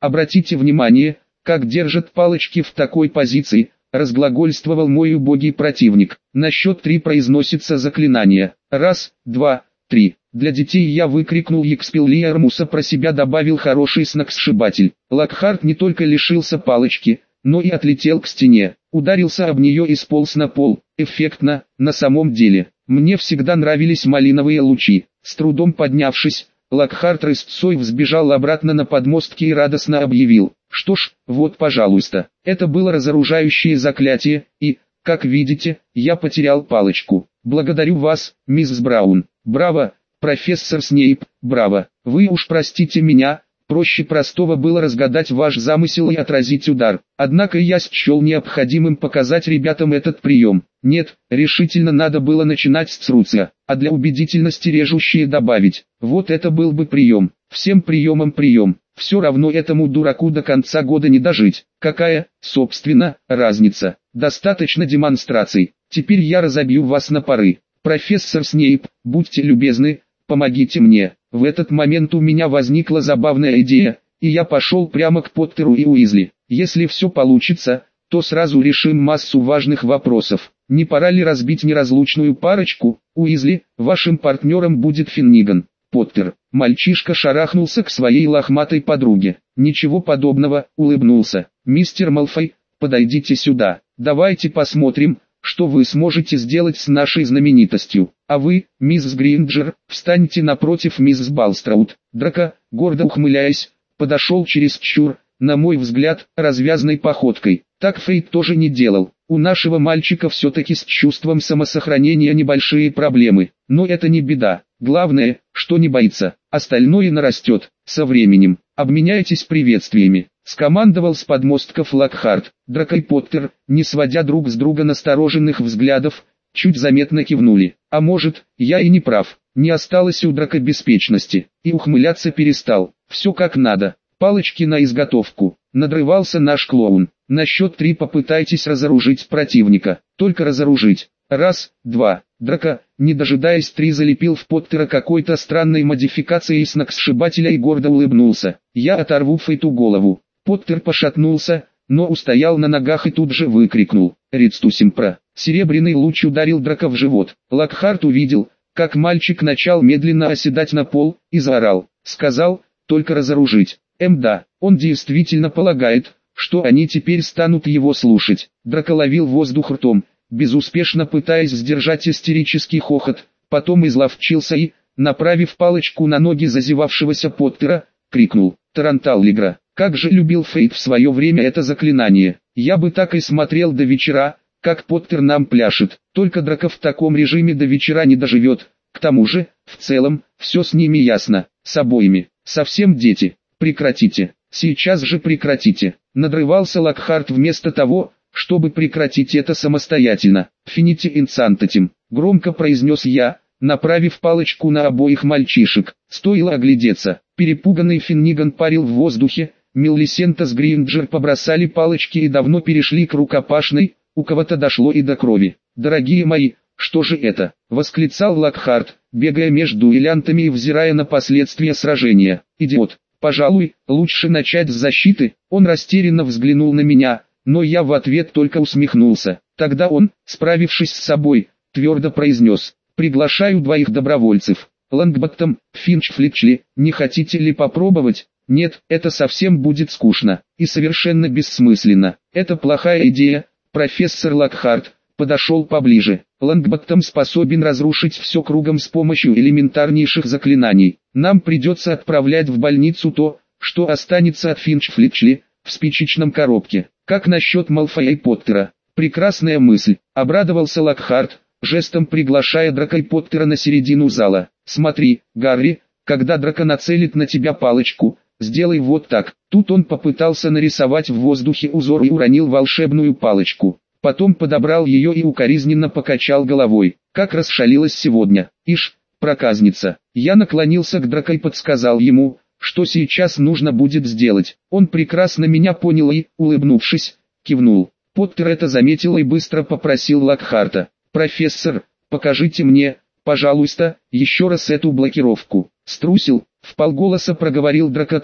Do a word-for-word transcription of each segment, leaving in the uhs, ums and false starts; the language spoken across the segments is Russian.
Обратите внимание, как держат палочки в такой позиции, разглагольствовал мой убогий противник. На счет три произносится заклинание. Раз, два, три. Для детей я выкрикнул Експеллиармуса, про себя добавил хороший сногсшибатель. Локхарт не только лишился палочки, но и отлетел к стене, ударился об нее и сполз на пол. Эффектно, на самом деле. Мне всегда нравились малиновые лучи. С трудом поднявшись, Локхарт рысцой взбежал обратно на подмостки и радостно объявил: что ж, вот пожалуйста. Это было разоружающее заклятие, и, как видите, я потерял палочку. Благодарю вас, мисс Браун. Браво, профессор Снейп, браво. Вы уж простите меня, проще простого было разгадать ваш замысел и отразить удар. Однако я счел необходимым показать ребятам этот прием. Нет, решительно надо было начинать с Цруция, а для убедительности режущее добавить. Вот это был бы прием. Всем приемам прием. Все равно этому дураку до конца года не дожить. Какая, собственно, разница? Достаточно демонстраций. Теперь я разобью вас на пары. Профессор Снейп, будьте любезны, помогите мне. В этот момент у меня возникла забавная идея, и я пошел прямо к Поттеру и Уизли. Если все получится, то сразу решим массу важных вопросов. Не пора ли разбить неразлучную парочку? Уизли, вашим партнером будет Финниган. Поттер. Мальчишка шарахнулся к своей лохматой подруге. Ничего подобного, улыбнулся. Мистер Малфой, подойдите сюда. Давайте посмотрим, что вы сможете сделать с нашей знаменитостью. А вы, мисс Гринджер, встаньте напротив мисс Балстраут. Драко, гордо ухмыляясь, подошел чересчур, на мой взгляд, развязной походкой. Так Фейт тоже не делал. У нашего мальчика все-таки с чувством самосохранения небольшие проблемы. Но это не беда. Главное, что не боится. Остальное нарастет. Со временем. Обменяйтесь приветствиями. Скомандовал с подмостков Локхарт. Драко и Поттер, не сводя друг с друга настороженных взглядов, чуть заметно кивнули. А может, я и не прав. Не осталось у Драко беспечности. И ухмыляться перестал. Все как надо. Палочки на изготовку. Надрывался наш клоун. На счет три попытайтесь разоружить противника. Только разоружить. Раз, два. Драко, не дожидаясь три, залепил в Поттера какой-то странной модификацией сногсшибателя и гордо улыбнулся. Я оторву Фейту голову. Поттер пошатнулся, но устоял на ногах и тут же выкрикнул: «Ридстусимпра!». Серебряный луч ударил Драко в живот. Локхарт увидел, как мальчик начал медленно оседать на пол, и заорал. Сказал, только разоружить. Эм да, он действительно полагает, что они теперь станут его слушать. Драко ловил воздух ртом, безуспешно пытаясь сдержать истерический хохот, потом изловчился и, направив палочку на ноги зазевавшегося Поттера, крикнул: «Таранталлигра!». Как же любил Фейт в свое время это заклинание. Я бы так и смотрел до вечера, как Поттер нам пляшет. Только Драко в таком режиме до вечера не доживет. К тому же, в целом, все с ними ясно, с обоими. Совсем дети. Прекратите. Сейчас же прекратите. Надрывался Локхарт вместо того, чтобы прекратить это самостоятельно. «Фините инсантатим», громко произнес я, направив палочку на обоих мальчишек. Стоило оглядеться. Перепуганный Финниган парил в воздухе, Милисента с Гринджер побросали палочки и давно перешли к рукопашной, у кого-то дошло и до крови. «Дорогие мои, что же это?» — восклицал Локхарт, бегая между дуэлянтами и взирая на последствия сражения. «Идиот! Пожалуй, лучше начать с защиты». Он растерянно взглянул на меня, но я в ответ только усмехнулся. Тогда он, справившись с собой, твердо произнес: «Приглашаю двоих добровольцев. Лонгботтом, Финч, Флетчли, не хотите ли попробовать?» «Нет, это совсем будет скучно и совершенно бессмысленно. Это плохая идея». Профессор Локхарт подошел поближе. «Лонгботтом способен разрушить все кругом с помощью элементарнейших заклинаний. Нам придется отправлять в больницу то, что останется от Финч Флетчли, в спичечном коробке. Как насчет Малфоя и Поттера?» «Прекрасная мысль», — обрадовался Локхарт, жестом приглашая Драко и Поттера на середину зала. «Смотри, Гарри, когда Драко нацелит на тебя палочку, сделай вот так». Тут он попытался нарисовать в воздухе узор и уронил волшебную палочку. Потом подобрал ее и укоризненно покачал головой. «Как расшалилась сегодня! Ишь, проказница!» Я наклонился к Драко и подсказал ему, что сейчас нужно будет сделать. Он прекрасно меня понял и, улыбнувшись, кивнул. Поттер это заметил и быстро попросил Локхарта: «Профессор, покажите мне, пожалуйста, еще раз эту блокировку». «Струсил», — вполголоса проговорил Драко так,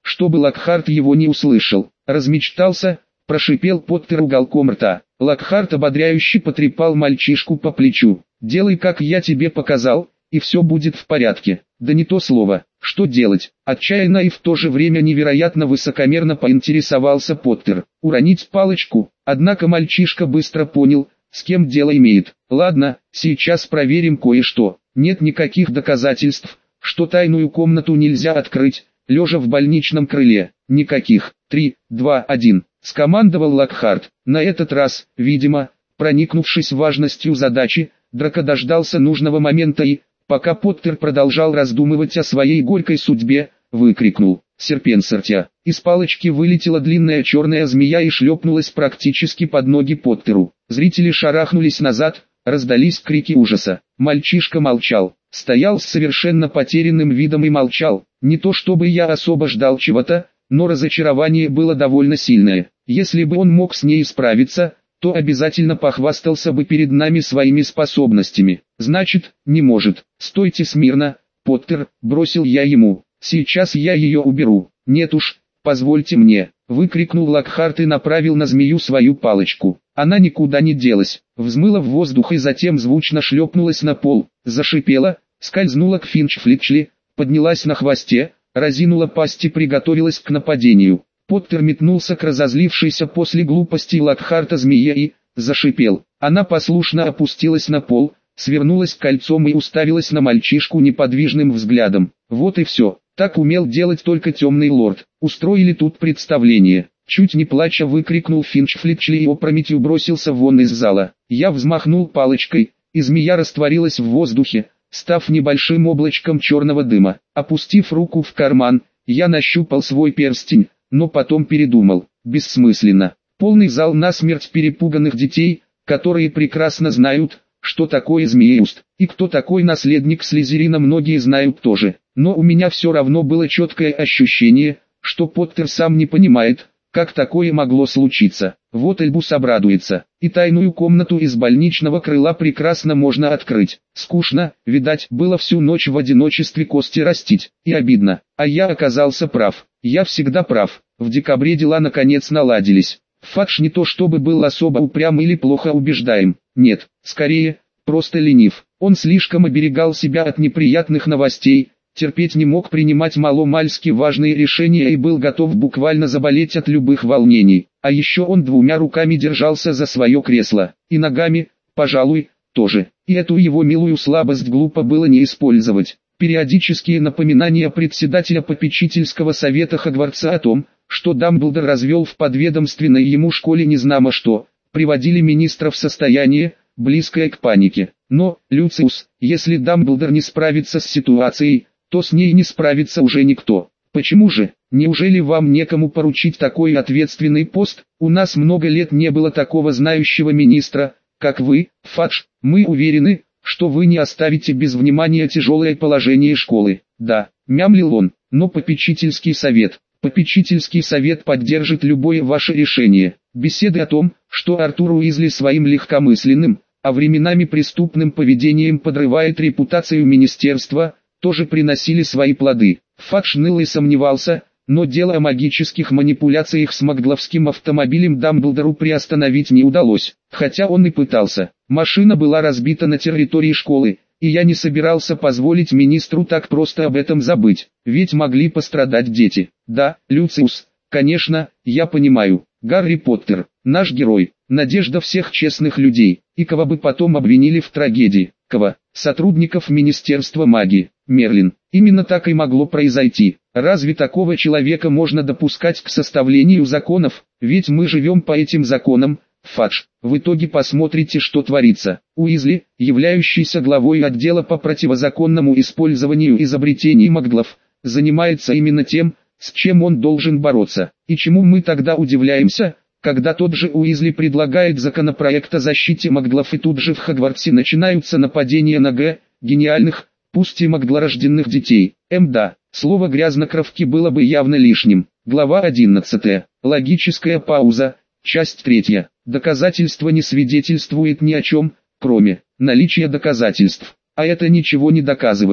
чтобы Локхарт его не услышал. Размечтался, прошипел Поттер уголком рта. Локхарт ободряюще потрепал мальчишку по плечу. «Делай, как я тебе показал, и все будет в порядке». «Да не то слово. Что делать?» Отчаянно и в то же время невероятно высокомерно поинтересовался Поттер. «Уронить палочку?» Однако мальчишка быстро понял, с кем дело имеет. «Ладно, сейчас проверим кое-что. Нет никаких доказательств, что тайную комнату нельзя открыть, лежа в больничном крыле. Никаких. Три, два, один. Скомандовал Локхарт. На этот раз, видимо, проникнувшись важностью задачи, Драко дождался нужного момента и, пока Поттер продолжал раздумывать о своей горькой судьбе, выкрикнул: «Серпенсортя!». Из палочки вылетела длинная черная змея и шлепнулась практически под ноги Поттеру. Зрители шарахнулись назад, раздались крики ужаса. Мальчишка молчал, стоял с совершенно потерянным видом и молчал. Не то чтобы я особо ждал чего-то, но разочарование было довольно сильное. Если бы он мог с ней справиться, то обязательно похвастался бы перед нами своими способностями. Значит, не может. «Стойте смирно, Поттер», — бросил я ему. «Сейчас я ее уберу». «Нет уж, позвольте мне», — выкрикнул Локхарт и направил на змею свою палочку. Она никуда не делась, взмыла в воздух и затем звучно шлепнулась на пол, зашипела, скользнула к Финч-Флетчли, поднялась на хвосте, разинула пасть и приготовилась к нападению. Поттер метнулся к разозлившейся после глупости Локхарта змее и зашипел. Она послушно опустилась на пол, свернулась кольцом и уставилась на мальчишку неподвижным взглядом. Вот и все. Так умел делать только темный лорд. Устроили тут представление. Чуть не плача выкрикнул Финч-Флетчли и опрометью бросился вон из зала. Я взмахнул палочкой, и змея растворилась в воздухе, став небольшим облачком черного дыма. Опустив руку в карман, я нащупал свой перстень, но потом передумал. Бессмысленно. Полный зал насмерть перепуганных детей, которые прекрасно знают, что такое Змееуст, и кто такой наследник Слизерина, многие знают тоже. Но у меня все равно было четкое ощущение, что Поттер сам не понимает, как такое могло случиться. Вот Альбус обрадуется, и тайную комнату из больничного крыла прекрасно можно открыть. Скучно, видать, было всю ночь в одиночестве кости растить, и обидно. А я оказался прав. Я всегда прав. В декабре дела наконец наладились. Фадж не то чтобы был особо упрям или плохо убеждаем. Нет, скорее, просто ленив. Он слишком оберегал себя от неприятных новостей, терпеть не мог принимать маломальски важные решения и был готов буквально заболеть от любых волнений. А еще он двумя руками держался за свое кресло, и ногами, пожалуй, тоже. И эту его милую слабость глупо было не использовать. Периодические напоминания председателя попечительского совета Хогвартса о том, что Дамблдор развел в подведомственной ему школе незнамо что, приводили министра в состояние, близкое к панике. Но, Люциус, если Дамблдор не справится с ситуацией, то с ней не справится уже никто. Почему же? Неужели вам некому поручить такой ответственный пост? У нас много лет не было такого знающего министра, как вы, Фадж. Мы уверены, что вы не оставите без внимания тяжелое положение школы. Да, мямлил он, но попечительский совет. Попечительский совет поддержит любое ваше решение. Беседы о том, что Артур Уизли своим легкомысленным, а временами преступным поведением подрывает репутацию министерства, тоже приносили свои плоды. Фадж ныл и сомневался, но дело о магических манипуляциях с магловским автомобилем Дамблдору приостановить не удалось, хотя он и пытался. Машина была разбита на территории школы, и я не собирался позволить министру так просто об этом забыть, ведь могли пострадать дети. Да, Люциус, конечно, я понимаю. Гарри Поттер, наш герой, надежда всех честных людей, и кого бы потом обвинили в трагедии. Кого? Сотрудников Министерства магии. Мерлин. Именно так и могло произойти. Разве такого человека можно допускать к составлению законов? Ведь мы живем по этим законам. Фадж. В итоге посмотрите, что творится. Уизли, являющийся главой отдела по противозаконному использованию изобретений маглов, занимается именно тем, с чем он должен бороться. И чему мы тогда удивляемся, когда тот же Уизли предлагает законопроект о защите маглов, и тут же в Хогвартсе начинаются нападения на г. гениальных, пусть и маглорожденных детей. Мда, слово грязнокровки было бы явно лишним. Глава одиннадцатая. Логическая пауза. Часть третья. Доказательство не свидетельствует ни о чем, кроме наличия доказательств. А это ничего не доказывает.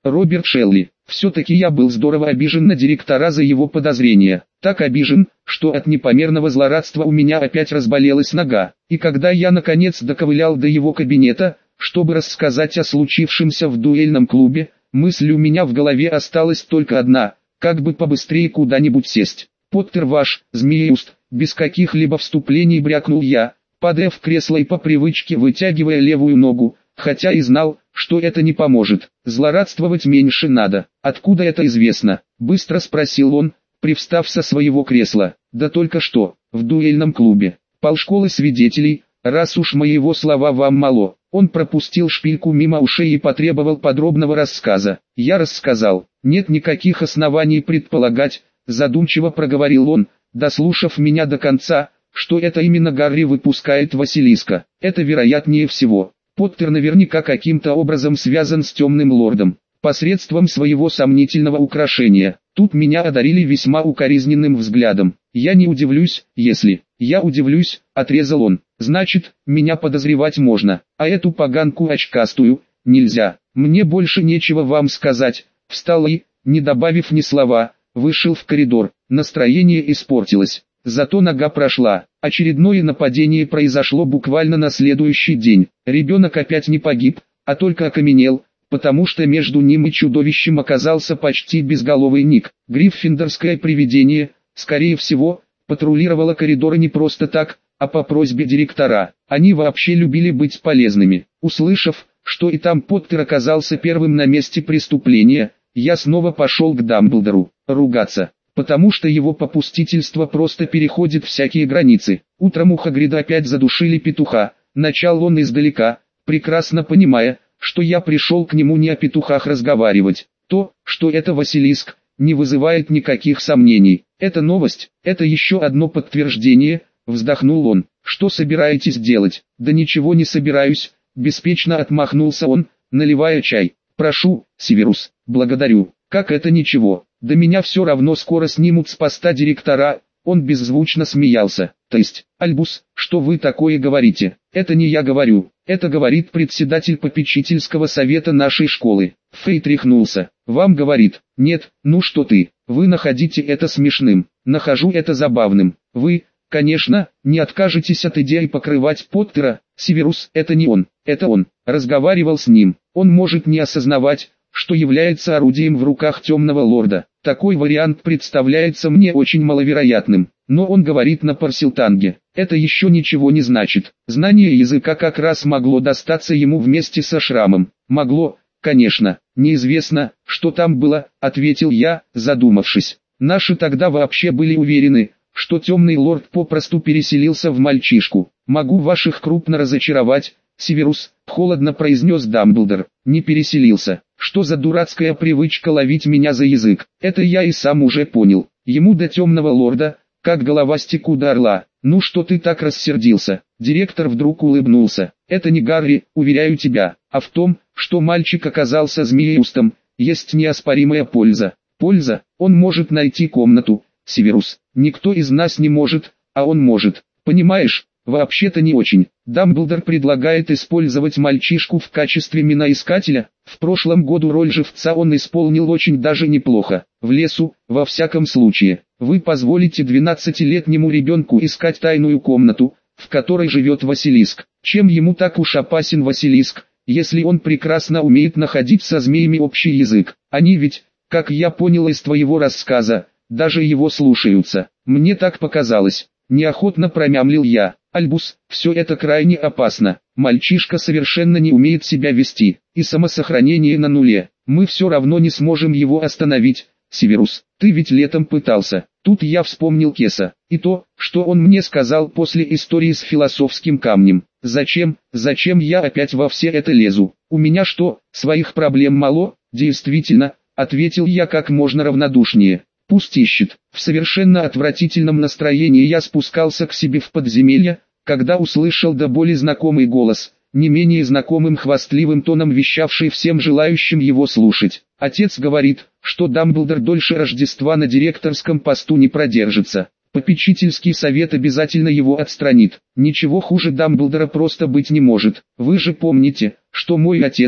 Роберт Шелли. Все-таки я был здорово обижен на директора за его подозрения. Так обижен, что от непомерного злорадства у меня опять разболелась нога. И когда я наконец доковылял до его кабинета, чтобы рассказать о случившемся в дуэльном клубе, мысль у меня в голове осталась только одна: как бы побыстрее куда-нибудь сесть. «Поттер ваш, змееуст», без каких-либо вступлений брякнул я, падая в кресло и по привычке вытягивая левую ногу, хотя и знал, что это не поможет. Злорадствовать меньше надо. «Откуда это известно?» — быстро спросил он, привстав со своего кресла. «Да только что, в дуэльном клубе. Полшколы свидетелей, раз уж моего слова вам мало». Он пропустил шпильку мимо ушей и потребовал подробного рассказа. Я рассказал. «Нет никаких оснований предполагать», — задумчиво проговорил он, дослушав меня до конца, «что это именно Гарри выпускает Василиска. Это вероятнее всего. Поттер наверняка каким-то образом связан с Темным Лордом, посредством своего сомнительного украшения». Тут меня одарили весьма укоризненным взглядом. «Я не удивлюсь, если...» «Я удивлюсь», — отрезал он. «Значит, меня подозревать можно, а эту поганку очкастую нельзя. Мне больше нечего вам сказать». Встал и, не добавив ни слова, вышел в коридор. Настроение испортилось. Зато нога прошла. Очередное нападение произошло буквально на следующий день. Ребенок опять не погиб, а только окаменел, потому что между ним и чудовищем оказался почти безголовый Ник. Гриффиндорское привидение, скорее всего, патрулировало коридоры не просто так, а по просьбе директора. Они вообще любили быть полезными. Услышав, что и там Поттер оказался первым на месте преступления, я снова пошел к Дамблдору ругаться, потому что его попустительство просто переходит всякие границы. Утром у Хагрида опять задушили петуха. Начал он издалека, прекрасно понимая, что я пришел к нему не о петухах разговаривать. То, что это Василиск, не вызывает никаких сомнений. Это новость, это еще одно подтверждение, вздохнул он. Что собираетесь делать? Да ничего не собираюсь, беспечно отмахнулся он, наливая чай. Прошу, Северус, благодарю. Как это ничего? Да меня все равно скоро снимут с поста директора. Он беззвучно смеялся. То есть, Альбус, что вы такое говорите? Это не я говорю, это говорит председатель попечительского совета нашей школы. Фей тряхнулся. Вам говорит. Нет, ну что ты, вы находите это смешным. Нахожу это забавным. Вы, конечно, не откажетесь от идеи покрывать Поттера. Северус, это не он, это он. Разговаривал с ним. Он может не осознавать, что является орудием в руках Темного Лорда. Такой вариант представляется мне очень маловероятным, но он говорит на парсилтанге. Это еще ничего не значит. Знание языка как раз могло достаться ему вместе со шрамом. Могло, конечно. Неизвестно, что там было, ответил я, задумавшись. Наши тогда вообще были уверены, что Темный Лорд попросту переселился в мальчишку. Могу ваших крупно разочаровать, Северус, холодно произнес Дамблдор. Не переселился. Что за дурацкая привычка ловить меня за язык? Это я и сам уже понял. Ему до Темного Лорда, как головастику до орла. Ну что ты так рассердился? Директор вдруг улыбнулся. Это не Гарри, уверяю тебя, а в том, что мальчик оказался змееустом, есть неоспоримая польза. Польза? Он может найти комнату, Северус. Никто из нас не может, а он может. Понимаешь? Вообще-то не очень. Дамблдор предлагает использовать мальчишку в качестве миноискателя. В прошлом году роль живца он исполнил очень даже неплохо. В лесу, во всяком случае. Вы позволите двенадцатилетнему ребенку искать тайную комнату, в которой живет Василиск. Чем ему так уж опасен Василиск, если он прекрасно умеет находить со змеями общий язык? Они ведь, как я понял из твоего рассказа, даже его слушаются. Мне так показалось. Неохотно промямлил я. Альбус, все это крайне опасно. Мальчишка совершенно не умеет себя вести, и самосохранение на нуле. Мы все равно не сможем его остановить. Северус, ты ведь летом пытался. Тут я вспомнил Кеса, и то, что он мне сказал после истории с философским камнем. Зачем, зачем я опять во все это лезу? У меня что, своих проблем мало? Действительно, ответил я как можно равнодушнее. Пусть ищет. В совершенно отвратительном настроении я спускался к себе в подземелье, когда услышал до боли знакомый голос, не менее знакомым хвастливым тоном вещавший всем желающим его слушать. Отец говорит, что Дамблдор дольше Рождества на директорском посту не продержится. Попечительский совет обязательно его отстранит. Ничего хуже Дамблдора просто быть не может. Вы же помните, что мой отец,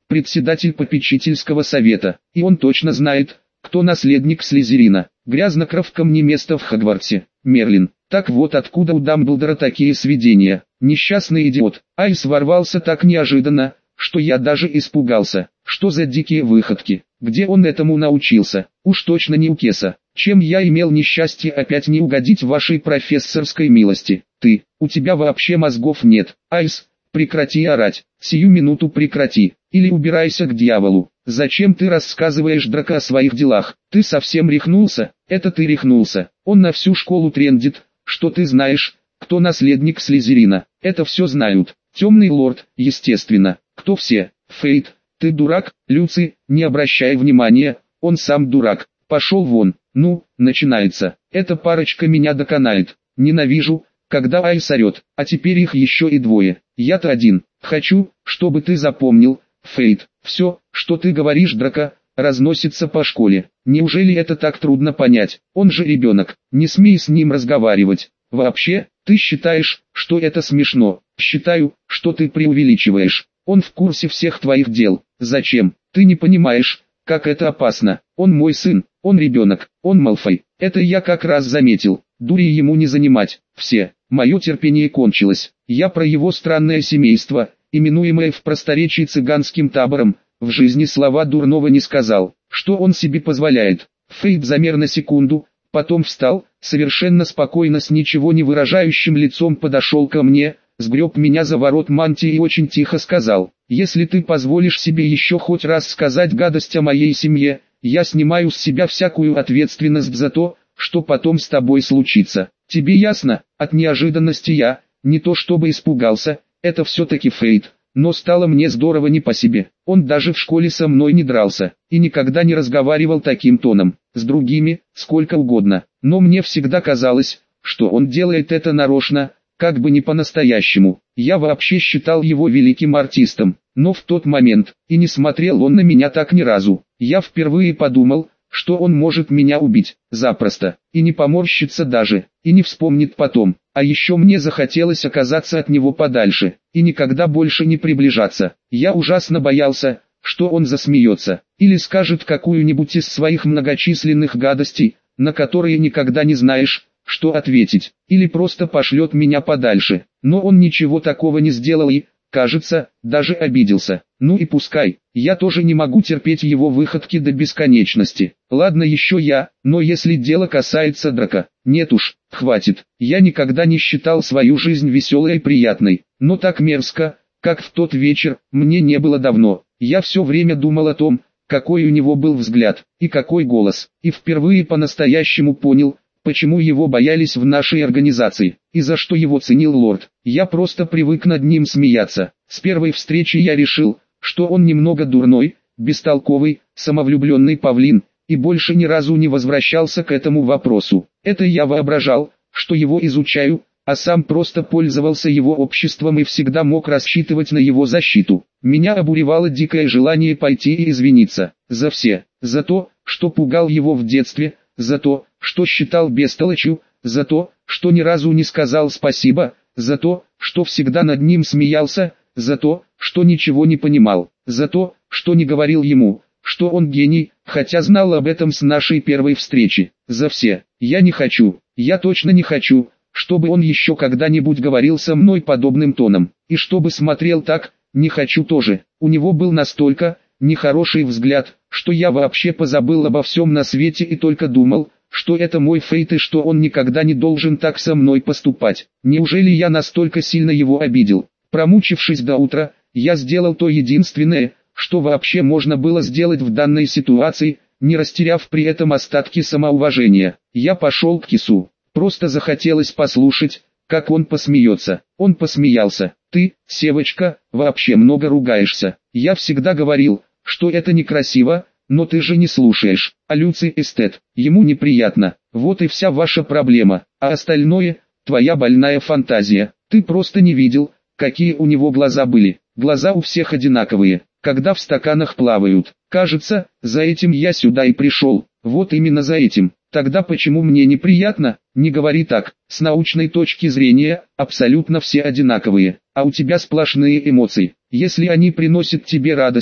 председатель попечительского совета, и он точно знает, кто наследник Слизерина. Грязнокровкам не место в Хогвартсе. Мерлин. Так вот откуда у Дамблдора такие сведения. Несчастный идиот. Айс ворвался так неожиданно, что я даже испугался. Что за дикие выходки? Где он этому научился? Уж точно не у Кеса. Чем я имел несчастье опять не угодить вашей профессорской милости? Ты, у тебя вообще мозгов нет. Айс, прекрати орать. Сию минуту прекрати. Или убирайся к дьяволу. Зачем ты рассказываешь Драко о своих делах? Ты совсем рехнулся? Это ты рехнулся. Он на всю школу трендит, что ты знаешь, кто наследник Слизерина. Это все знают. Темный лорд, естественно. Кто все? Фейт. Ты дурак, Люци, не обращай внимания, он сам дурак. Пошел вон. Ну, начинается. Эта парочка меня доконает. Ненавижу, когда Айс орет, а теперь их еще и двое. Я-то один. Хочу, чтобы ты запомнил, Фейт, все, что ты говоришь Драко, разносится по школе. Неужели это так трудно понять? Он же ребенок, не смей с ним разговаривать. Вообще, ты считаешь, что это смешно? Считаю, что ты преувеличиваешь. Он в курсе всех твоих дел. Зачем? Ты не понимаешь, как это опасно. Он мой сын, он ребенок, он Малфой. Это я как раз заметил. Дури ему не занимать. Все, мое терпение кончилось. Я про его странное семейство, именуемое в просторечии цыганским табором, в жизни слова дурного не сказал. Что он себе позволяет? Фейт замер на секунду, потом встал, совершенно спокойно с ничего не выражающим лицом подошел ко мне, сгреб меня за ворот мантии и очень тихо сказал: «Если ты позволишь себе еще хоть раз сказать гадость о моей семье, я снимаю с себя всякую ответственность за то, что потом с тобой случится. Тебе ясно?» От неожиданности я, не то чтобы испугался, это все-таки Фейт, но стало мне здорово не по себе. Он даже в школе со мной не дрался, и никогда не разговаривал таким тоном, с другими, сколько угодно. Но мне всегда казалось, что он делает это нарочно, как бы не по-настоящему. Я вообще считал его великим артистом, но в тот момент, и не смотрел он на меня так ни разу. Я впервые подумал, что он может меня убить, запросто, и не поморщится даже, и не вспомнит потом. А еще мне захотелось оказаться от него подальше, и никогда больше не приближаться. Я ужасно боялся, что он засмеется, или скажет какую-нибудь из своих многочисленных гадостей, на которые никогда не знаешь, что ответить, или просто пошлет меня подальше. Но он ничего такого не сделал и, кажется, даже обиделся. Ну и пускай, я тоже не могу терпеть его выходки до бесконечности. Ладно еще я, но если дело касается Драко, нет уж, хватит. Я никогда не считал свою жизнь веселой и приятной, но так мерзко, как в тот вечер, мне не было давно. Я все время думал о том, какой у него был взгляд, и какой голос, и впервые по-настоящему понял, почему его боялись в нашей организации, и за что его ценил лорд. Я просто привык над ним смеяться. С первой встречи я решил, что он немного дурной, бестолковый, самовлюбленный павлин, и больше ни разу не возвращался к этому вопросу. Это я воображал, что его изучаю, а сам просто пользовался его обществом и всегда мог рассчитывать на его защиту. Меня обуревало дикое желание пойти и извиниться за все, за то, что пугал его в детстве, за то, что считал бестолочью, за то, что ни разу не сказал спасибо, за то, что всегда над ним смеялся, за то, что ничего не понимал, за то, что не говорил ему, что он гений, хотя знал об этом с нашей первой встречи. За все. Я не хочу, я точно не хочу, чтобы он еще когда-нибудь говорил со мной подобным тоном, и чтобы смотрел так, не хочу тоже. У него был настолько нехороший взгляд, что я вообще позабыл обо всем на свете и только думал, что это мой Фейт и что он никогда не должен так со мной поступать. Неужели я настолько сильно его обидел? Промучившись до утра, я сделал то единственное, что вообще можно было сделать в данной ситуации, не растеряв при этом остатки самоуважения. Я пошел к Кису. Просто захотелось послушать, как он посмеется. Он посмеялся. Ты, Севочка, вообще много ругаешься. Я всегда говорил, что это некрасиво, но ты же не слушаешь. А Люци эстет, ему неприятно. Вот и вся ваша проблема. А остальное, твоя больная фантазия. Ты просто не видел, какие у него глаза были. Глаза у всех одинаковые, когда в стаканах плавают. Кажется, за этим я сюда и пришел. Вот именно за этим. Тогда почему мне неприятно? Не говори так. С научной точки зрения, абсолютно все одинаковые. А у тебя сплошные эмоции. Если они приносят тебе радость,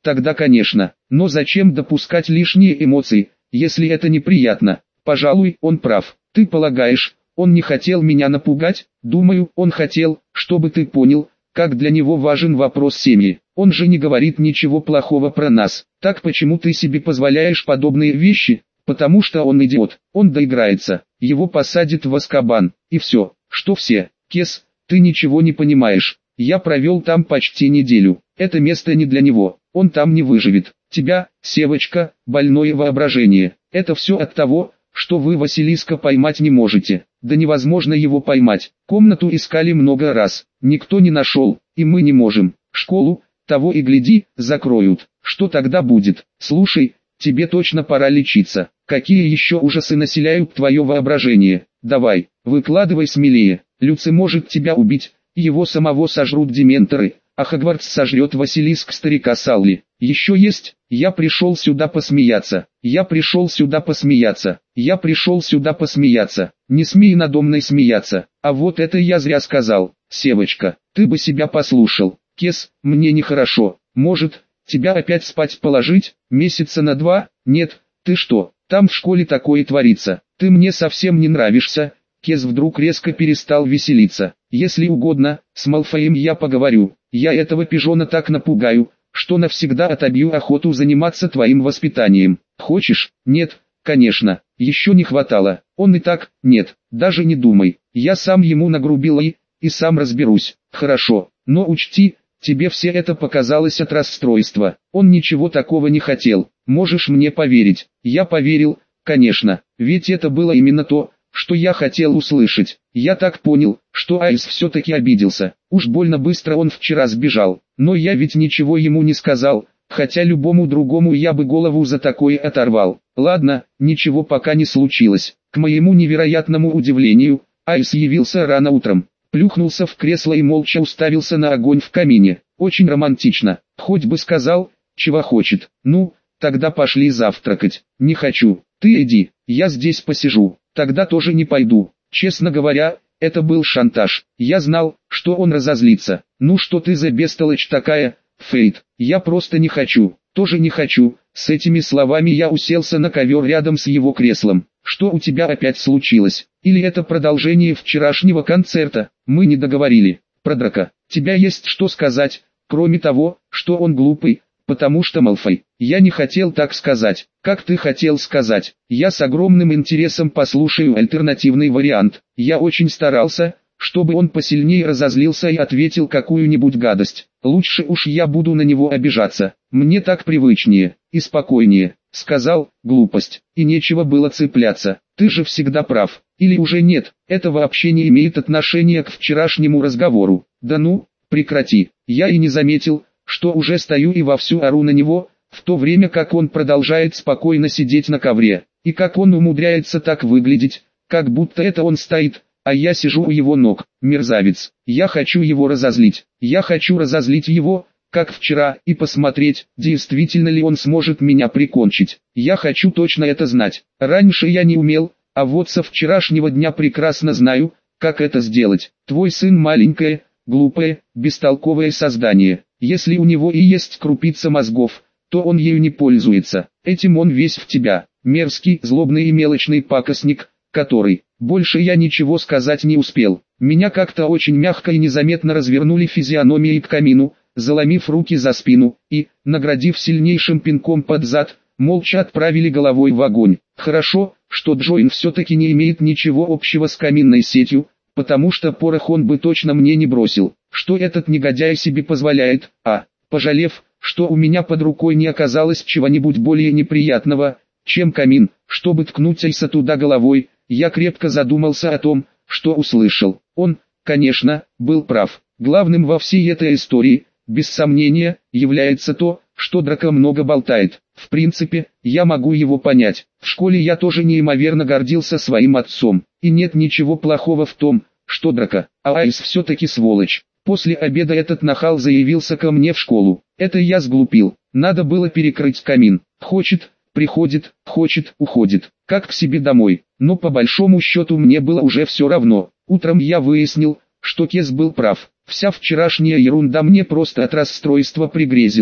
тогда конечно. Но зачем допускать лишние эмоции, если это неприятно? Пожалуй, он прав. Ты полагаешь, он не хотел меня напугать? Думаю, он хотел, чтобы ты понял, как для него важен вопрос семьи. Он же не говорит ничего плохого про нас. Так почему ты себе позволяешь подобные вещи? Потому что он идиот. Он доиграется. Его посадят в Азкабан. И все. Что все? Кес, ты ничего не понимаешь. Я провел там почти неделю. Это место не для него. Он там не выживет. Тебя, Севочка, больное воображение. Это все от того, что вы Василиска поймать не можете. Да невозможно его поймать. Комнату искали много раз. Никто не нашел. И мы не можем. Школу, того и гляди, закроют. Что тогда будет? Слушай, тебе точно пора лечиться. Какие еще ужасы населяют твое воображение? Давай, выкладывай смелее. Люци может тебя убить, его самого сожрут дементоры, а Хогвартс сожрет Василиск старика Салли. Еще есть, я пришел сюда посмеяться, я пришел сюда посмеяться, я пришел сюда посмеяться. Не смей надо мной смеяться, а вот это я зря сказал. Севочка, ты бы себя послушал. Кес, мне нехорошо. Может, тебя опять спать положить? Месяца на два? Нет, ты что, там в школе такое творится. Ты мне совсем не нравишься. Кес вдруг резко перестал веселиться. Если угодно, с Малфоем я поговорю. Я этого пижона так напугаю, что навсегда отобью охоту заниматься твоим воспитанием. Хочешь? Нет, конечно. Еще не хватало. Он и так, нет, даже не думай. Я сам ему нагрубил и, и сам разберусь. Хорошо, но учти, тебе все это показалось от расстройства. Он ничего такого не хотел. Можешь мне поверить. Я поверил, конечно, ведь это было именно то, что я хотел услышать. Я так понял, что Айс все-таки обиделся. Уж больно быстро он вчера сбежал. Но я ведь ничего ему не сказал, хотя любому другому я бы голову за такое оторвал. Ладно, ничего пока не случилось. К моему невероятному удивлению, Айс явился рано утром. Плюхнулся в кресло и молча уставился на огонь в камине. Очень романтично. Хоть бы сказал, чего хочет. Ну, тогда пошли завтракать. Не хочу. Ты иди, я здесь посижу. Тогда тоже не пойду. Честно говоря, это был шантаж. Я знал, что он разозлится. Ну что ты за бестолочь такая, Фейт? Я просто не хочу. Тоже не хочу. С этими словами я уселся на ковер рядом с его креслом. Что у тебя опять случилось? Или это продолжение вчерашнего концерта? Мы не договорили. Про Драко. Тебя есть что сказать, кроме того, что он глупый, потому что Малфой. Я не хотел так сказать. Как ты хотел сказать? Я с огромным интересом послушаю альтернативный вариант. Я очень старался, чтобы он посильнее разозлился и ответил какую-нибудь гадость. Лучше уж я буду на него обижаться. Мне так привычнее и спокойнее. Сказал, глупость, и нечего было цепляться. Ты же всегда прав. Или уже нет, это вообще не имеет отношения к вчерашнему разговору. Да ну, прекрати. Я и не заметил, что уже стою и вовсю ору на него, в то время как он продолжает спокойно сидеть на ковре. И как он умудряется так выглядеть, как будто это он стоит, а я сижу у его ног. Мерзавец. Я хочу его разозлить. Я хочу разозлить его, как вчера, и посмотреть, действительно ли он сможет меня прикончить. Я хочу точно это знать. Раньше я не умел, а вот со вчерашнего дня прекрасно знаю, как это сделать. Твой сын маленькое, глупое, бестолковое создание. Если у него и есть крупица мозгов, то он ею не пользуется. Этим он весь в тебя. Мерзкий, злобный и мелочный пакостник, который... Больше я ничего сказать не успел. Меня как-то очень мягко и незаметно развернули физиономией к камину, заломив руки за спину, и, наградив сильнейшим пинком под зад, молча отправили головой в огонь. Хорошо, что Джоин все-таки не имеет ничего общего с каминной сетью, потому что порох он бы точно мне не бросил. Что этот негодяй себе позволяет, а, пожалев, что у меня под рукой не оказалось чего-нибудь более неприятного, чем камин, чтобы ткнуть Айса туда головой, я крепко задумался о том, что услышал. Он, конечно, был прав. Главным во всей этой истории, без сомнения, является то, что Драко много болтает. В принципе, я могу его понять. В школе я тоже неимоверно гордился своим отцом. И нет ничего плохого в том, что Драко, а Айс все-таки сволочь. После обеда этот нахал заявился ко мне в школу. Это я сглупил. Надо было перекрыть камин. Хочет, приходит, хочет, уходит. Как к себе домой. Но по большому счету мне было уже все равно. Утром я выяснил, что Кес был прав. Вся вчерашняя ерунда мне просто от расстройства пригрезилась.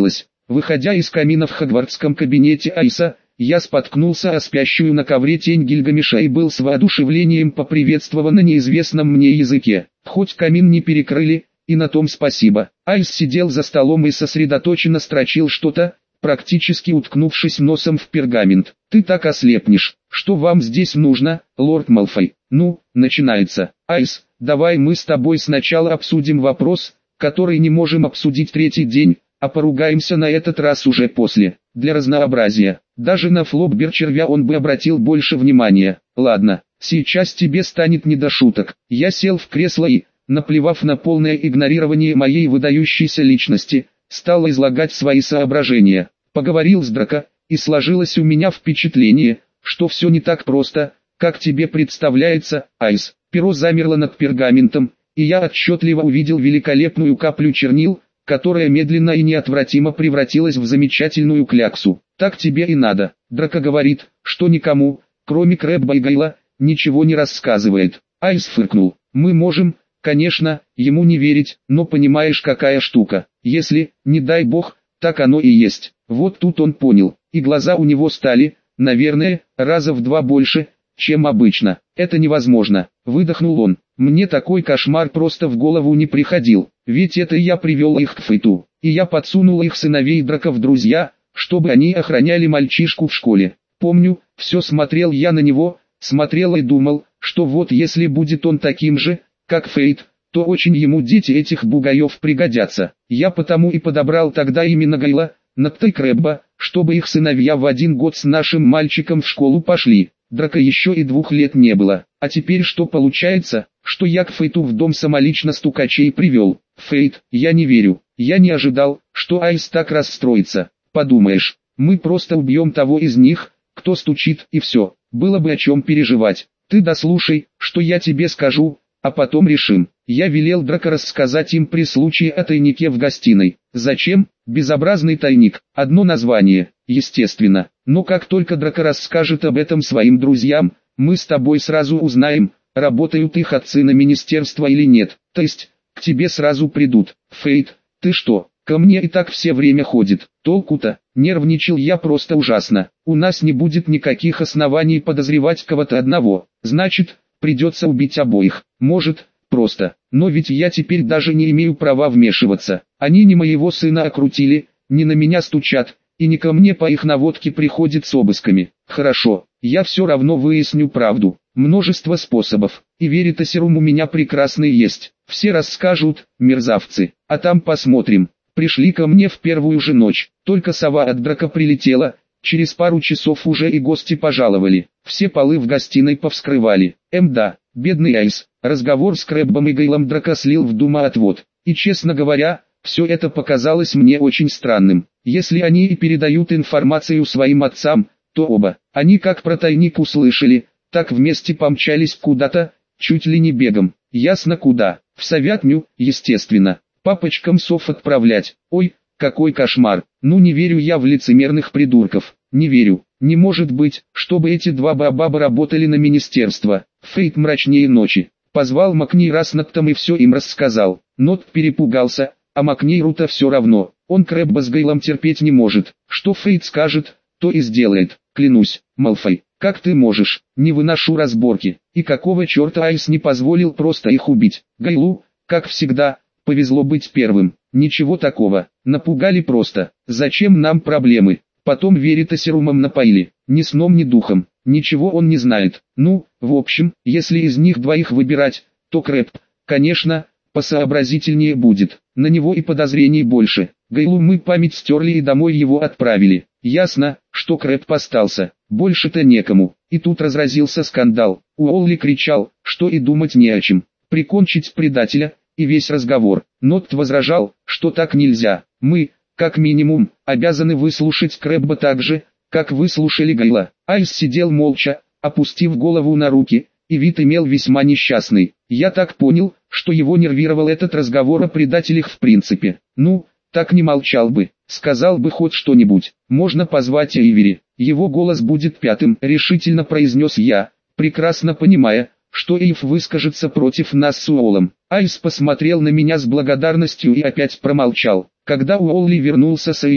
Выходя из камина в хогвартском кабинете Айса, я споткнулся о спящую на ковре тень Гильгамеша и был с воодушевлением поприветствован на неизвестном мне языке. Хоть камин не перекрыли, и на том спасибо. Айс сидел за столом и сосредоточенно строчил что-то, практически уткнувшись носом в пергамент. «Ты так ослепнешь. Что вам здесь нужно, лорд Малфой?» «Ну, начинается. Айс, давай мы с тобой сначала обсудим вопрос, который не можем обсудить третий день, а поругаемся на этот раз уже после, для разнообразия. Даже на Флопбер червя он бы обратил больше внимания. Ладно, сейчас тебе станет не до шуток». Я сел в кресло и, наплевав на полное игнорирование моей выдающейся личности, стал излагать свои соображения. Поговорил с Драко, и сложилось у меня впечатление, что все не так просто, как тебе представляется, Айс. Перо замерло над пергаментом, и я отчетливо увидел великолепную каплю чернил, которая медленно и неотвратимо превратилась в замечательную кляксу. «Так тебе и надо». Драко говорит, что никому, кроме Крэбба и Гайла, ничего не рассказывает. Айс фыркнул. «Мы можем, конечно, ему не верить, но понимаешь, какая штука. Если, не дай бог, так оно и есть». Вот тут он понял, и глаза у него стали, наверное, раза в два больше, чем обычно. «Это невозможно», — выдохнул он. «Мне такой кошмар просто в голову не приходил, ведь это я привел их к Фейту, и я подсунул их сыновей Драко в друзья, чтобы они охраняли мальчишку в школе. Помню, все смотрел я на него, смотрел и думал, что вот если будет он таким же, как Фейт, то очень ему дети этих бугаев пригодятся. Я потому и подобрал тогда именно Гайла, Нокта и Крэбба, чтобы их сыновья в один год с нашим мальчиком в школу пошли. Драко еще и двух лет не было. А теперь что получается, что я к Фейту в дом самолично стукачей привел? Фейт, я не верю. Я не ожидал, что Айс так расстроится. Подумаешь, мы просто убьем того из них, кто стучит, и все. Было бы о чем переживать. Ты дослушай, что я тебе скажу, а потом решим. Я велел Драко рассказать им при случае о тайнике в гостиной. Зачем? Безобразный тайник. Одно название, естественно. Но как только Драко расскажет об этом своим друзьям, мы с тобой сразу узнаем, работают их отцы на министерство или нет. То есть, к тебе сразу придут. Фейт, ты что, ко мне и так все время ходит. Толку-то, нервничал я просто ужасно. У нас не будет никаких оснований подозревать кого-то одного. Значит, придется убить обоих. Может, просто. Но ведь я теперь даже не имею права вмешиваться. Они не моего сына окрутили, не на меня стучат, и не ко мне по их наводке приходят с обысками. Хорошо, я все равно выясню правду. Множество способов, и веритасерум у меня прекрасный есть. Все расскажут, мерзавцы, а там посмотрим. Пришли ко мне в первую же ночь, только сова от Драко прилетела, через пару часов уже и гости пожаловали. Все полы в гостиной повскрывали. Эм да, бедный Айс, разговор с Крэббом и Гайлом Драко слил в думоотвод. И честно говоря, все это показалось мне очень странным. Если они и передают информацию своим отцам, то оба, они как про тайник услышали, так вместе помчались куда-то, чуть ли не бегом. Ясно куда, в Совятню, естественно. Папочкам сов отправлять. Ой, какой кошмар. Ну не верю я в лицемерных придурков. Не верю. Не может быть, чтобы эти два баобаба работали на министерство. Фейт мрачнее ночи. Позвал Макнейра с Ноктом и все им рассказал. Нот перепугался, а Макнейру-то все равно. Он Крэбба с Гайлом терпеть не может. Что Фейт скажет, то и сделает. Клянусь, Малфой, как ты можешь? Не выношу разборки. И какого черта Айс не позволил просто их убить? Гайлу, как всегда, повезло быть первым. Ничего такого. Напугали просто. Зачем нам проблемы? Потом веритасерумом напоили. Ни сном, ни духом. Ничего он не знает. Ну, в общем, если из них двоих выбирать, то Крэбб, конечно, посообразительнее будет. На него и подозрений больше. Гайлу мы память стерли и домой его отправили. Ясно, что Крэбб остался. Больше-то некому. И тут разразился скандал. Уолли кричал, что и думать не о чем. Прикончить предателя, и весь разговор. Нот возражал, что так нельзя. Мы, как минимум, обязаны выслушать Крэбба так же, как выслушали Гайла. Айс сидел молча, опустив голову на руки, и вид имел весьма несчастный. Я так понял, что его нервировал этот разговор о предателях в принципе. Ну, так не молчал бы, сказал бы хоть что-нибудь. Можно позвать Эйвери. Его голос будет пятым, решительно произнес я, прекрасно понимая, что Эйв выскажется против нас с Уоллом. Айс посмотрел на меня с благодарностью и опять промолчал. Когда Уолли вернулся с Эйвом,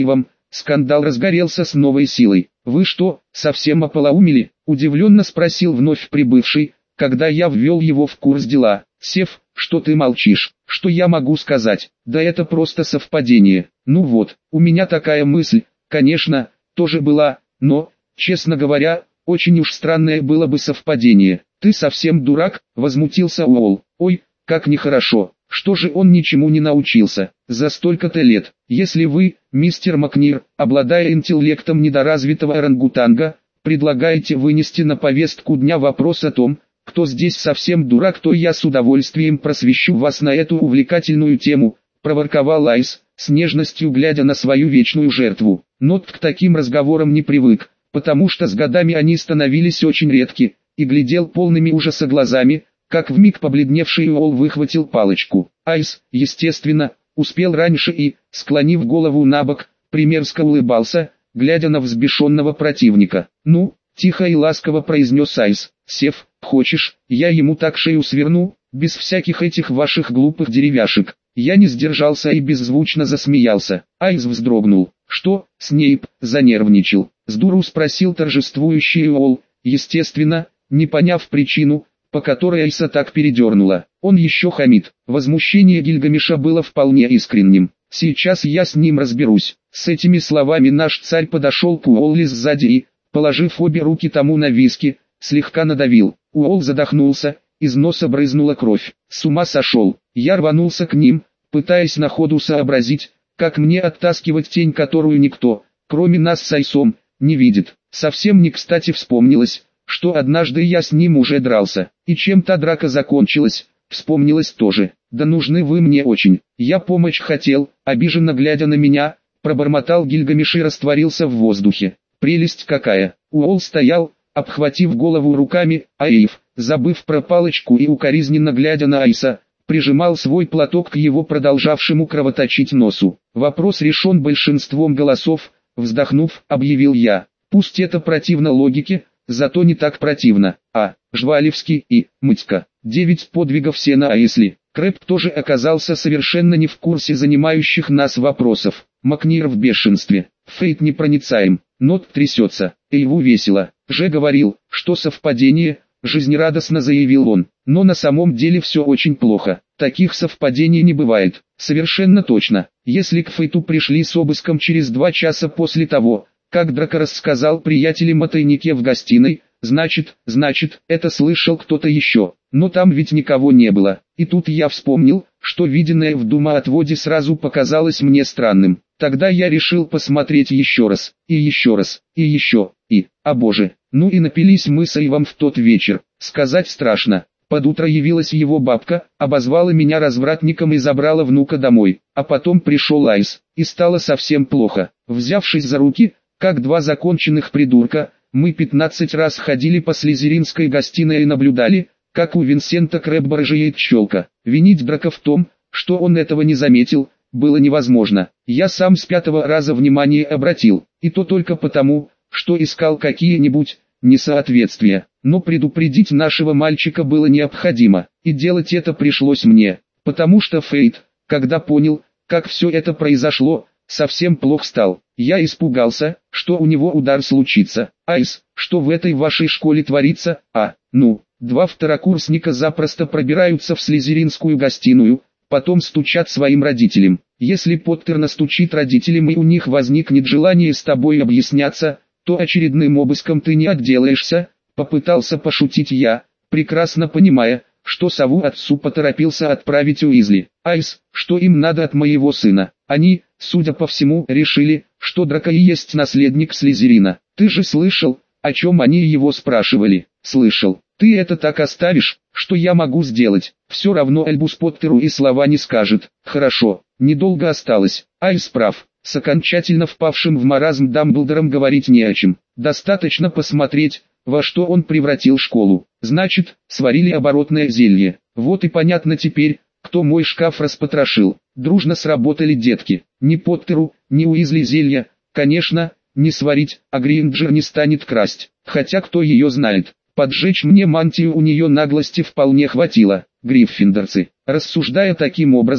скандал разгорелся с новой силой. «Вы что, совсем ополоумели?» – удивленно спросил вновь прибывший, когда я ввел его в курс дела. «Сев, что ты молчишь? Что я могу сказать? Да это просто совпадение. Ну вот, у меня такая мысль, конечно, тоже была, но, честно говоря, очень уж странное было бы совпадение». «Ты совсем дурак?» – возмутился Уолл. «Ой, как нехорошо. Что же он ничему не научился за столько-то лет? Если вы, мистер Макнир, обладая интеллектом недоразвитого орангутанга, предлагаете вынести на повестку дня вопрос о том, кто здесь совсем дурак, то я с удовольствием просвещу вас на эту увлекательную тему», – проворковал Айс, с нежностью глядя на свою вечную жертву. Нот к таким разговорам не привык, потому что с годами они становились очень редки, и глядел полными ужаса глазами, как вмиг побледневший Уолл выхватил палочку. Айс, естественно, успел раньше и, склонив голову набок, примерзко улыбался, глядя на взбешенного противника. «Ну», — тихо и ласково произнес Айс, — «Сев, хочешь, я ему так шею сверну, без всяких этих ваших глупых деревяшек». Я не сдержался и беззвучно засмеялся. Айс вздрогнул. «Что, Снейп?» — занервничал. Сдуру спросил торжествующий Уолл, естественно, не поняв причину, по которой Айса так передернула. Он еще хамит. Возмущение Гильгамеша было вполне искренним. «Сейчас я с ним разберусь». С этими словами наш царь подошел к Уолли сзади и, положив обе руки тому на виски, слегка надавил. Уолл задохнулся, из носа брызнула кровь. С ума сошел. Я рванулся к ним, пытаясь на ходу сообразить, как мне оттаскивать тень, которую никто, кроме нас с Айсом, не видит. Совсем не кстати вспомнилось, что однажды я с ним уже дрался, и чем та драка закончилась, вспомнилось тоже. «Да нужны вы мне очень, я помочь хотел», обиженно глядя на меня, пробормотал Гильгамеш и растворился в воздухе. «Прелесть какая!» Уолл стоял, обхватив голову руками, а Эйв, забыв про палочку и укоризненно глядя на Айса, прижимал свой платок к его продолжавшему кровоточить носу. «Вопрос решен большинством голосов», вздохнув, объявил я. «Пусть это противно логике, зато не так противно». А. Жвалевский и Мытька. Девять подвигов сена. А если? Крэб тоже оказался совершенно не в курсе занимающих нас вопросов. Макнир в бешенстве. Фейт непроницаем. Нот трясется. Эйву весело. Же говорил, что совпадение, жизнерадостно заявил он. Но на самом деле все очень плохо. Таких совпадений не бывает. Совершенно точно. Если к Фейту пришли с обыском через два часа после того, как Драко рассказал приятелям о тайнике в гостиной, значит, значит, это слышал кто-то еще. Но там ведь никого не было. И тут я вспомнил, что виденное в думоотводе сразу показалось мне странным. Тогда я решил посмотреть еще раз, и еще раз, и еще, и, а боже, ну и напились мы с Эйвом в тот вечер. Сказать страшно. Под утро явилась его бабка, обозвала меня развратником и забрала внука домой. А потом пришел Айс, и стало совсем плохо. Взявшись за руки, как два законченных придурка, мы пятнадцать раз ходили по слизеринской гостиной и наблюдали, как у Винсента Крэбба рыжеет челка. Винить Драко в том, что он этого не заметил, было невозможно. Я сам с пятого раза внимание обратил, и то только потому, что искал какие-нибудь несоответствия. Но предупредить нашего мальчика было необходимо, и делать это пришлось мне, потому что Фейт, когда понял, как все это произошло, совсем плох стал. Я испугался, что у него удар случится. Айс, что в этой вашей школе творится? А, ну, два второкурсника запросто пробираются в слизеринскую гостиную, потом стучат своим родителям. Если Поттер настучит родителям и у них возникнет желание с тобой объясняться, то очередным обыском ты не отделаешься, попытался пошутить я, прекрасно понимая, что сову отцу поторопился отправить Уизли. Айс, что им надо от моего сына? Они, судя по всему, решили, что Драко и есть наследник Слизерина. Ты же слышал, о чем они его спрашивали? Слышал. Ты это так оставишь? Что я могу сделать? Все равно Альбус Поттеру и слова не скажет. Хорошо, недолго осталось. Айс прав. С окончательно впавшим в маразм Дамблдором говорить не о чем. Достаточно посмотреть, во что он превратил школу. Значит, сварили оборотное зелье. Вот и понятно теперь, кто мой шкаф распотрошил. Дружно сработали детки. Ни Поттеру, ни Уизли зелья, конечно, не сварить, а Грейнджер не станет красть. Хотя кто ее знает. Поджечь мне мантию у нее наглости вполне хватило. Гриффиндорцы. Рассуждая таким образом,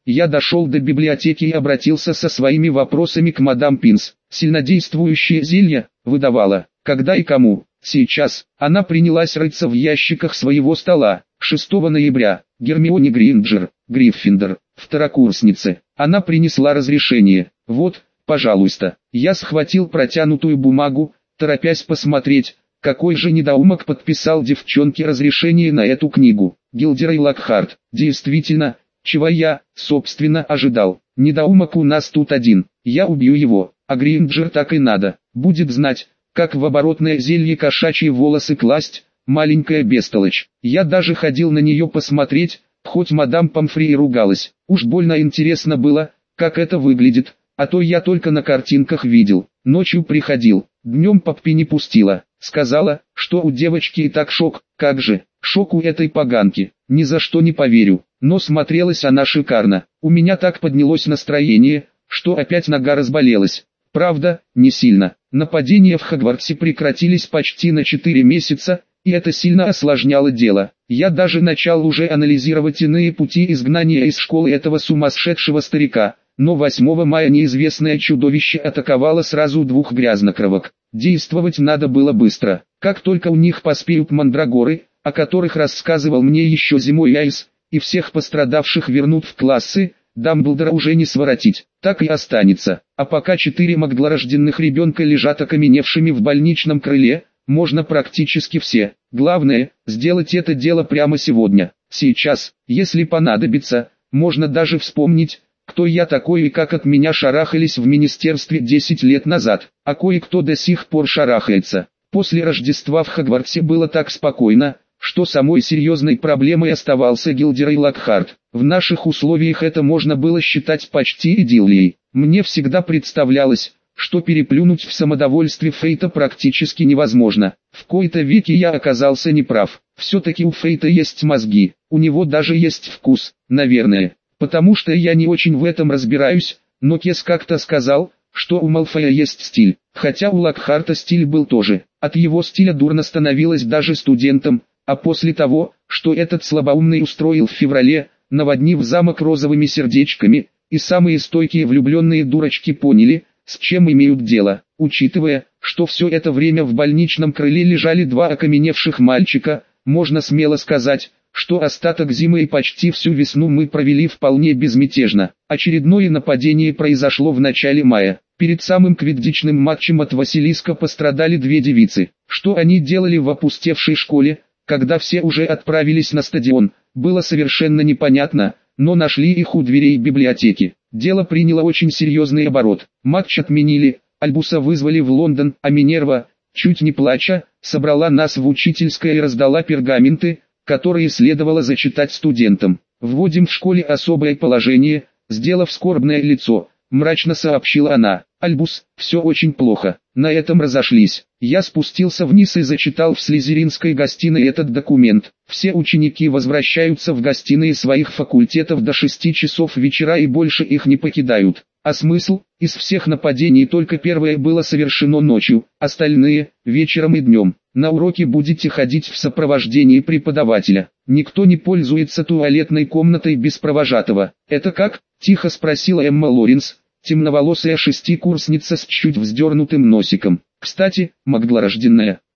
Я дошел до библиотеки и обратился со своими вопросами к мадам Пинс. Сильнодействующее зелье выдавала. Когда и кому? Сейчас. Она принялась рыться в ящиках своего стола. шестого ноября. Гермионе Грейнджер, Гриффиндор, второкурснице. Она принесла разрешение. Вот, пожалуйста. Я схватил протянутую бумагу, торопясь посмотреть, какой же недоумок подписал девчонке разрешение на эту книгу. Гилдерей Локхарт. Действительно, чего я, собственно, ожидал. Недоумок у нас тут один. Я убью его, а Грейнджер так и надо. Будет знать, как в оборотное зелье кошачьи волосы класть, маленькая бестолочь. Я даже ходил на нее посмотреть, хоть мадам Помфри и ругалась. Уж больно интересно было, как это выглядит, а то я только на картинках видел. Ночью приходил, днем Поппи не пустила. Сказала, что у девочки и так шок. Как же, шок у этой поганки, ни за что не поверю. Но смотрелась она шикарно. У меня так поднялось настроение, что опять нога разболелась. Правда, не сильно. Нападения в Хогвартсе прекратились почти на четыре месяца, и это сильно осложняло дело. Я даже начал уже анализировать иные пути изгнания из школы этого сумасшедшего старика, но восьмого мая неизвестное чудовище атаковало сразу двух грязнокровок. Действовать надо было быстро. Как только у них поспеют мандрагоры, о которых рассказывал мне еще зимой Айс, и всех пострадавших вернут в классы, Дамблдора уже не своротить, так и останется. А пока четыре маглорожденных ребенка лежат окаменевшими в больничном крыле, можно практически все. Главное, сделать это дело прямо сегодня. Сейчас, если понадобится, можно даже вспомнить, кто я такой и как от меня шарахались в министерстве десять лет назад, а кое-кто до сих пор шарахается. После Рождества в Хогвартсе было так спокойно, что самой серьезной проблемой оставался Гилдерей Локхарт. В наших условиях это можно было считать почти идиллией. Мне всегда представлялось, что переплюнуть в самодовольстве Фейта практически невозможно. В кои-то веки я оказался неправ. Все-таки у Фейта есть мозги, у него даже есть вкус, наверное. Потому что я не очень в этом разбираюсь, но Кес как-то сказал, что у Малфоя есть стиль. Хотя у Локхарта стиль был тоже. От его стиля дурно становилось даже студентам, а после того, что этот слабоумный устроил в феврале, наводнив замок розовыми сердечками, и самые стойкие влюбленные дурочки поняли, с чем имеют дело. Учитывая, что все это время в больничном крыле лежали два окаменевших мальчика, можно смело сказать, что остаток зимы и почти всю весну мы провели вполне безмятежно. Очередное нападение произошло в начале мая. Перед самым квиддичным матчем от Василиска пострадали две девицы. Что они делали в опустевшей школе, когда все уже отправились на стадион, было совершенно непонятно, но нашли их у дверей библиотеки. Дело приняло очень серьезный оборот. Матч отменили, Альбуса вызвали в Лондон, а Минерва, чуть не плача, собрала нас в учительское и раздала пергаменты, которые следовало зачитать студентам. «Вводим в школе особое положение», сделав скорбное лицо, мрачно сообщила она. «Альбус, все очень плохо». На этом разошлись. Я спустился вниз и зачитал в слизеринской гостиной этот документ. Все ученики возвращаются в гостиные своих факультетов до шести часов вечера и больше их не покидают. А смысл? Из всех нападений только первое было совершено ночью, остальные – вечером и днем. На уроки будете ходить в сопровождении преподавателя. Никто не пользуется туалетной комнатой без провожатого. «Это как?» – тихо спросила Эмма Лоренс, темноволосая шестикурсница с чуть вздернутым носиком. «Кстати, маглорожденная,